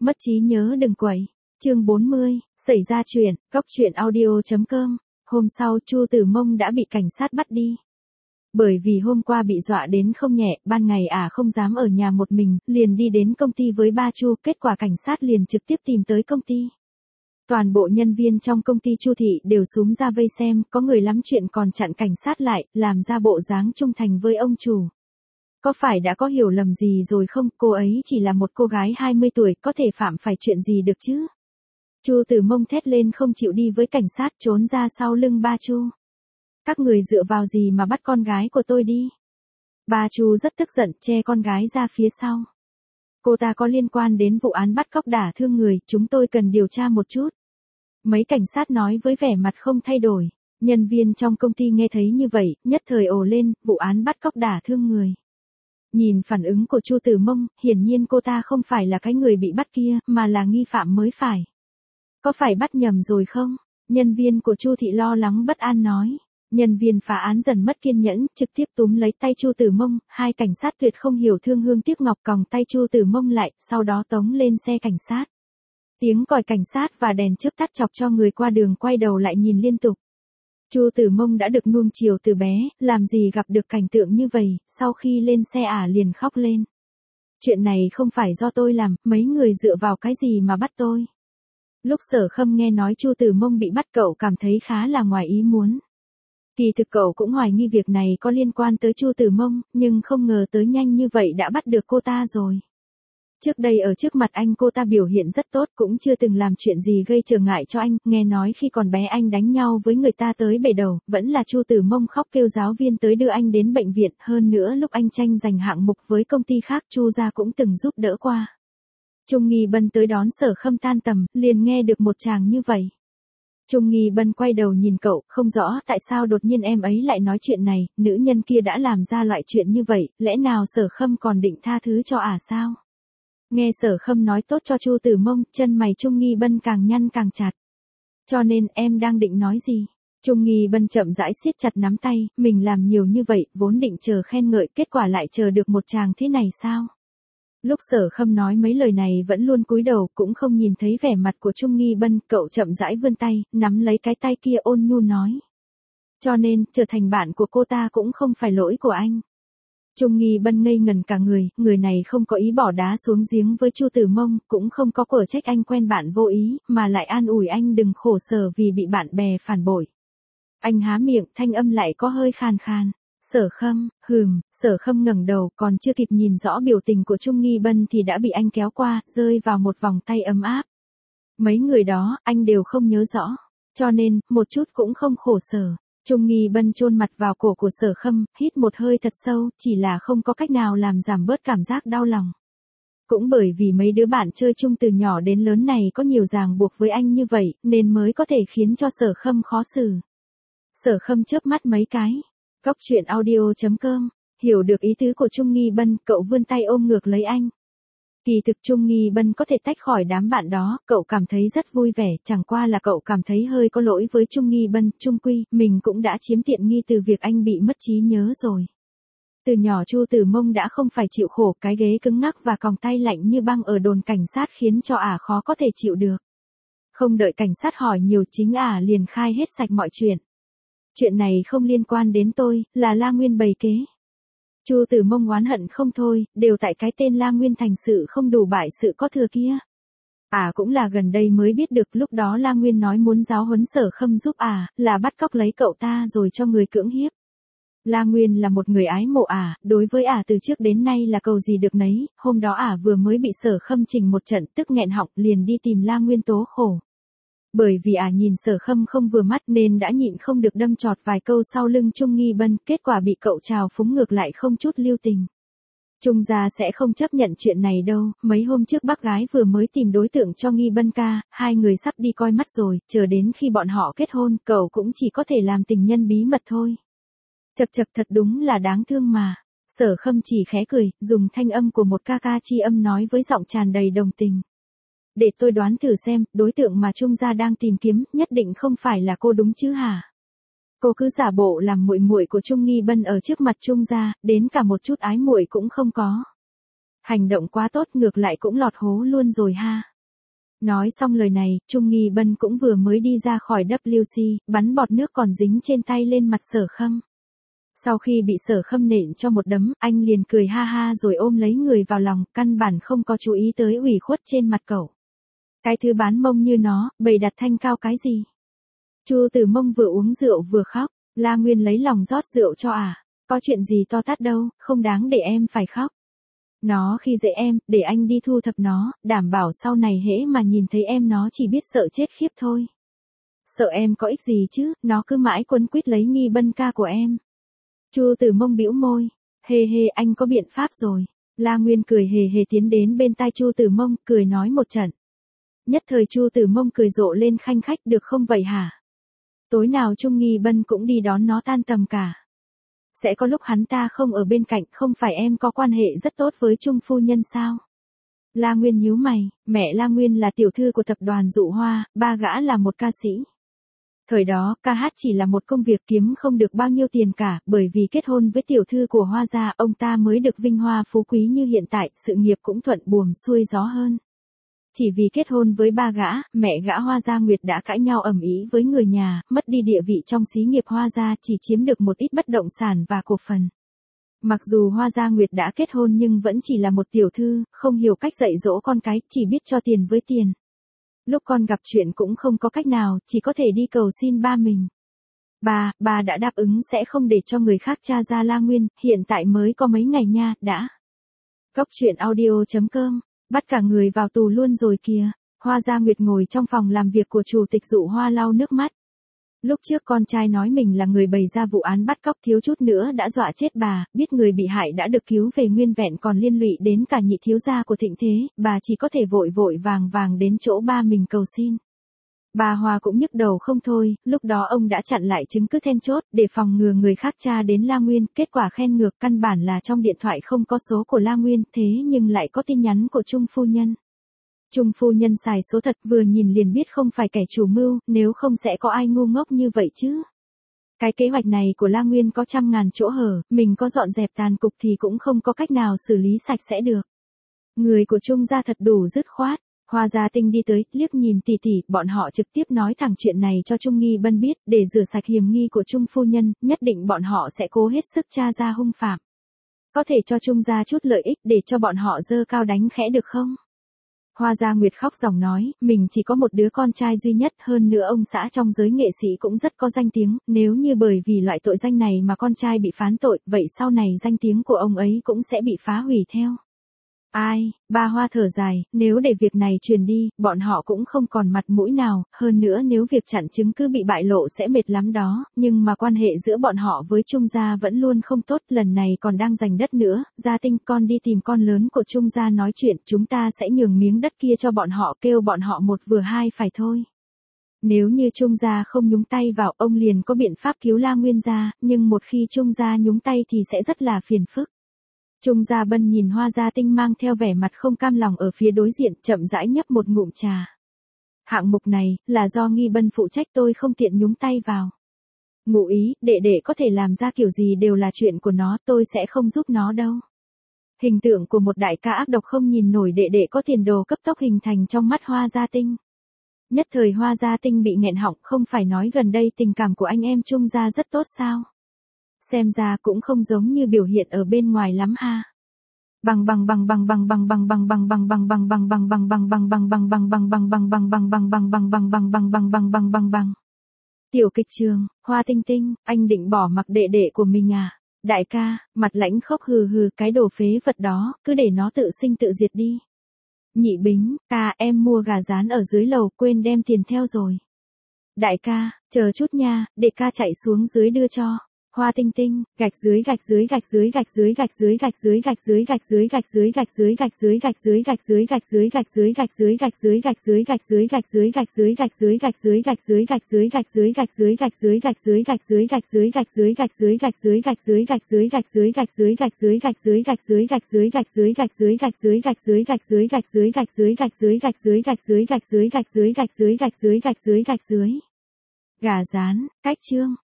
Mất trí nhớ đừng quậy. Chương 40, xảy ra chuyện, góc truyện audio.com. Hôm sau Chu Tử Mông đã bị cảnh sát bắt đi. Bởi vì hôm qua bị dọa đến không nhẹ, ban ngày không dám ở nhà một mình, liền đi đến công ty với ba Chu, kết quả cảnh sát liền trực tiếp tìm tới công ty. Toàn bộ nhân viên trong công ty Chu thị đều xúm ra vây xem, có người lắm chuyện còn chặn cảnh sát lại, làm ra bộ dáng trung thành với ông chủ. Có phải đã có hiểu lầm gì rồi không, cô ấy chỉ là một cô gái 20 tuổi, có thể phạm phải chuyện gì được chứ? Chu Tử Mông thét lên không chịu đi với cảnh sát, trốn ra sau lưng ba Chu. Các người dựa vào gì mà bắt con gái của tôi đi? Ba Chu rất tức giận, che con gái ra phía sau. Cô ta có liên quan đến vụ án bắt cóc đả thương người, chúng tôi cần điều tra một chút. Mấy cảnh sát nói với vẻ mặt không thay đổi. Nhân viên trong công ty nghe thấy như vậy, nhất thời ồ lên, vụ án bắt cóc đả thương người. Nhìn phản ứng của Chu Tử Mông, hiển nhiên cô ta không phải là cái người bị bắt kia, mà là nghi phạm mới phải. Có phải bắt nhầm rồi không? Nhân viên của Chu thị lo lắng bất an nói. Nhân viên phá án dần mất kiên nhẫn, trực tiếp túm lấy tay Chu Tử Mông, hai cảnh sát tuyệt không hiểu thương hương tiếc ngọc còng tay Chu Tử Mông lại, sau đó tống lên xe cảnh sát. Tiếng còi cảnh sát và đèn chớp tắt chọc cho người qua đường quay đầu lại nhìn liên tục. Chu Tử Mông đã được nuông chiều từ bé, làm gì gặp được cảnh tượng như vậy, sau khi lên xe liền khóc lên. Chuyện này không phải do tôi làm, mấy người dựa vào cái gì mà bắt tôi. Lúc Sở Khâm nghe nói Chu Tử Mông bị bắt cậu cảm thấy khá là ngoài ý muốn. Kỳ thực cậu cũng hoài nghi việc này có liên quan tới Chu Tử Mông, nhưng không ngờ tới nhanh như vậy đã bắt được cô ta rồi. Trước đây ở trước mặt anh cô ta biểu hiện rất tốt, cũng chưa từng làm chuyện gì gây trở ngại cho anh, nghe nói khi còn bé anh đánh nhau với người ta tới bể đầu, vẫn là Chu Tử Mông khóc kêu giáo viên tới đưa anh đến bệnh viện, hơn nữa lúc anh tranh giành hạng mục với công ty khác Chu gia cũng từng giúp đỡ qua. Trung Nghi Bân tới đón Sở Khâm tan tầm, liền nghe được một chàng như vậy. Trung Nghi Bân quay đầu nhìn cậu, không rõ tại sao đột nhiên em ấy lại nói chuyện này, nữ nhân kia đã làm ra loại chuyện như vậy, lẽ nào Sở Khâm còn định tha thứ cho sao? Nghe Sở Khâm nói tốt cho Chu Tử Mông, chân mày Trung Nghi Bân càng nhăn càng chặt. Cho nên em đang định nói gì? Trung Nghi Bân chậm rãi siết chặt nắm tay, mình làm nhiều như vậy, vốn định chờ khen ngợi, kết quả lại chờ được một chàng thế này sao? Lúc Sở Khâm nói mấy lời này vẫn luôn cúi đầu, cũng không nhìn thấy vẻ mặt của Trung Nghi Bân, cậu chậm rãi vươn tay, nắm lấy cái tay kia ôn nhu nói. Cho nên, trở thành bạn của cô ta cũng không phải lỗi của anh. Trung Nghi Bân ngây ngần cả người này không có ý bỏ đá xuống giếng với Chu Tử Mông, cũng không có quở trách anh quen bạn vô ý, mà lại an ủi anh đừng khổ sở vì bị bạn bè phản bội. Anh há miệng, thanh âm lại có hơi khàn khàn. Sở Khâm, Sở Khâm ngẩng đầu, còn chưa kịp nhìn rõ biểu tình của Trung Nghi Bân thì đã bị anh kéo qua, rơi vào một vòng tay ấm áp. Mấy người đó, anh đều không nhớ rõ, cho nên, một chút cũng không khổ sở. Trung Nghi Bân chôn mặt vào cổ của Sở Khâm, hít một hơi thật sâu, chỉ là không có cách nào làm giảm bớt cảm giác đau lòng. Cũng bởi vì mấy đứa bạn chơi chung từ nhỏ đến lớn này có nhiều ràng buộc với anh như vậy, nên mới có thể khiến cho Sở Khâm khó xử. Sở Khâm chớp mắt mấy cái. Góc truyện audio.com, hiểu được ý tứ của Trung Nghi Bân, cậu vươn tay ôm ngược lấy anh. Kỳ thực Trung Nghi Bân có thể tách khỏi đám bạn đó, cậu cảm thấy rất vui vẻ, chẳng qua là cậu cảm thấy hơi có lỗi với Trung Nghi Bân, chung quy, mình cũng đã chiếm tiện nghi từ việc anh bị mất trí nhớ rồi. Từ nhỏ Chu Tử Mông đã không phải chịu khổ, cái ghế cứng ngắc và còng tay lạnh như băng ở đồn cảnh sát khiến cho khó có thể chịu được. Không đợi cảnh sát hỏi nhiều chính liền khai hết sạch mọi chuyện. Chuyện này không liên quan đến tôi, là La Nguyên bày kế. Chu Tử Mông oán hận không thôi, đều tại cái tên La Nguyên thành sự không đủ bại sự có thừa kia. Cũng là gần đây mới biết được, lúc đó La Nguyên nói muốn giáo huấn Sở Khâm giúp là bắt cóc lấy cậu ta rồi cho người cưỡng hiếp. La Nguyên là một người ái mộ đối với từ trước đến nay là cầu gì được nấy, hôm đó vừa mới bị Sở Khâm chỉnh một trận tức nghẹn họng liền đi tìm La Nguyên tố khổ. Bởi vì nhìn Sở Khâm không vừa mắt nên đã nhịn không được đâm chọt vài câu sau lưng Trung Nghi Bân, kết quả bị cậu trào phúng ngược lại không chút lưu tình. Trung gia sẽ không chấp nhận chuyện này đâu, mấy hôm trước bác gái vừa mới tìm đối tượng cho Nghi Bân ca, hai người sắp đi coi mắt rồi, chờ đến khi bọn họ kết hôn, cậu cũng chỉ có thể làm tình nhân bí mật thôi. Chật thật đúng là đáng thương mà. Sở Khâm chỉ khẽ cười, dùng thanh âm của một ca ca chi âm nói với giọng tràn đầy đồng tình. Để tôi đoán thử xem, đối tượng mà Trung gia đang tìm kiếm, nhất định không phải là cô đúng chứ hả? Cô cứ giả bộ làm muội muội của Trung Nghi Bân ở trước mặt Trung gia, đến cả một chút ái muội cũng không có. Hành động quá tốt, ngược lại cũng lọt hố luôn rồi ha. Nói xong lời này, Trung Nghi Bân cũng vừa mới đi ra khỏi WC, bắn bọt nước còn dính trên tay lên mặt Sở Khâm. Sau khi bị Sở Khâm nện cho một đấm, anh liền cười ha ha rồi ôm lấy người vào lòng, căn bản không có chú ý tới ủy khuất trên mặt cậu. Cái thứ bán mông như nó, bày đặt thanh cao cái gì? Chu Tử Mông vừa uống rượu vừa khóc, La Nguyên lấy lòng rót rượu cho có chuyện gì to tát đâu, không đáng để em phải khóc. Nó khi dễ em, để anh đi thu thập nó, đảm bảo sau này hễ mà nhìn thấy em nó chỉ biết sợ chết khiếp thôi. Sợ em có ích gì chứ, nó cứ mãi quấn quýt lấy Nghi Bân ca của em. Chu Tử Mông bĩu môi, hê hê anh có biện pháp rồi. La Nguyên cười hề hề tiến đến bên tai Chu Tử Mông, cười nói một trận. Nhất thời Chu Tử Mông cười rộ lên khanh khách, được không vậy hả? Tối nào Trung Nghi Bân cũng đi đón nó tan tầm cả. Sẽ có lúc hắn ta không ở bên cạnh, không phải em có quan hệ rất tốt với Trung phu nhân sao? La Nguyên nhíu mày, mẹ La Nguyên là tiểu thư của tập đoàn Dụ Hoa, ba gã là một ca sĩ. Thời đó, ca hát chỉ là một công việc kiếm không được bao nhiêu tiền cả, bởi vì kết hôn với tiểu thư của Hoa gia, ông ta mới được vinh hoa phú quý như hiện tại, sự nghiệp cũng thuận buồm xuôi gió hơn. Chỉ vì kết hôn với ba gã, mẹ gã Hoa gia Nguyệt đã cãi nhau ầm ĩ với người nhà, mất đi địa vị trong xí nghiệp Hoa gia, chỉ chiếm được một ít bất động sản và cổ phần. Mặc dù Hoa gia Nguyệt đã kết hôn nhưng vẫn chỉ là một tiểu thư, không hiểu cách dạy dỗ con cái, chỉ biết cho tiền với tiền. Lúc con gặp chuyện cũng không có cách nào, chỉ có thể đi cầu xin ba mình. Ba đã đáp ứng sẽ không để cho người khác tra ra La Nguyên, hiện tại mới có mấy ngày nha, đã. Cốc truyện audio.com, bắt cả người vào tù luôn rồi kìa. Hoa gia Nguyệt ngồi trong phòng làm việc của chủ tịch Dụ Hoa lau nước mắt. Lúc trước con trai nói mình là người bày ra vụ án bắt cóc thiếu chút nữa đã dọa chết bà, biết người bị hại đã được cứu về nguyên vẹn còn liên lụy đến cả nhị thiếu gia của Thịnh Thế, bà chỉ có thể vội vội vàng đến chỗ ba mình cầu xin. Bà Hoa cũng nhức đầu không thôi, lúc đó ông đã chặn lại chứng cứ then chốt để phòng ngừa người khác tra đến La Nguyên, kết quả khen ngược căn bản là trong điện thoại không có số của La Nguyên, thế nhưng lại có tin nhắn của Trung phu nhân. Trung phu nhân xài số thật, vừa nhìn liền biết không phải kẻ chủ mưu, nếu không sẽ có ai ngu ngốc như vậy chứ. Cái kế hoạch này của La Nguyên có trăm ngàn chỗ hở, mình có dọn dẹp tàn cục thì cũng không có cách nào xử lý sạch sẽ được. Người của Trung gia thật đủ dứt khoát. Hoa Gia Tinh đi tới, liếc nhìn tỉ tỉ, bọn họ trực tiếp nói thẳng chuyện này cho Trung Nghi Bân biết, để rửa sạch hiểm nghi của Trung phu nhân, nhất định bọn họ sẽ cố hết sức tra ra hung phạm. Có thể cho Trung gia chút lợi ích để cho bọn họ dơ cao đánh khẽ được không? Hoa Gia Nguyệt khóc ròng nói, mình chỉ có một đứa con trai duy nhất, hơn nữa ông xã trong giới nghệ sĩ cũng rất có danh tiếng, nếu như bởi vì loại tội danh này mà con trai bị phán tội, vậy sau này danh tiếng của ông ấy cũng sẽ bị phá hủy theo. Ai, ba Hoa thở dài, nếu để việc này truyền đi, bọn họ cũng không còn mặt mũi nào, hơn nữa nếu việc chặn chứng cứ bị bại lộ sẽ mệt lắm đó, nhưng mà quan hệ giữa bọn họ với Trung gia vẫn luôn không tốt, lần này còn đang giành đất nữa, Gia Tinh con đi tìm con lớn của Trung gia nói chuyện, chúng ta sẽ nhường miếng đất kia cho bọn họ, kêu bọn họ một vừa hai phải thôi. Nếu như Trung gia không nhúng tay vào, ông liền có biện pháp cứu La Nguyên gia, nhưng một khi Trung gia nhúng tay thì sẽ rất là phiền phức. Trung Gia Bân nhìn Hoa Gia Tinh mang theo vẻ mặt không cam lòng ở phía đối diện, chậm rãi nhấp một ngụm trà. Hạng mục này, là do Nghi Bân phụ trách, tôi không tiện nhúng tay vào. Ngụ ý, đệ có thể làm ra kiểu gì đều là chuyện của nó, tôi sẽ không giúp nó đâu. Hình tượng của một đại ca ác độc không nhìn nổi đệ có tiền đồ cấp tốc hình thành trong mắt Hoa Gia Tinh. Nhất thời Hoa Gia Tinh bị nghẹn họng, không phải nói gần đây tình cảm của anh em Trung Gia rất tốt sao? Xem ra cũng không giống như biểu hiện ở bên ngoài lắm ha. Bằng. Tiểu kịch trường, Hoa Tinh Tinh, anh định bỏ mặc đệ của mình à? Đại ca, mặt lãnh khốc hừ, cái đồ phế vật đó, cứ để nó tự sinh tự diệt đi. Nhị Bính, ca em mua gà rán ở dưới lầu, quên đem tiền theo rồi. Đại ca, chờ chút nha, để ca chạy xuống dưới đưa cho. Hoa Tinh Tinh, gạch dưới. Gà rán, cách chương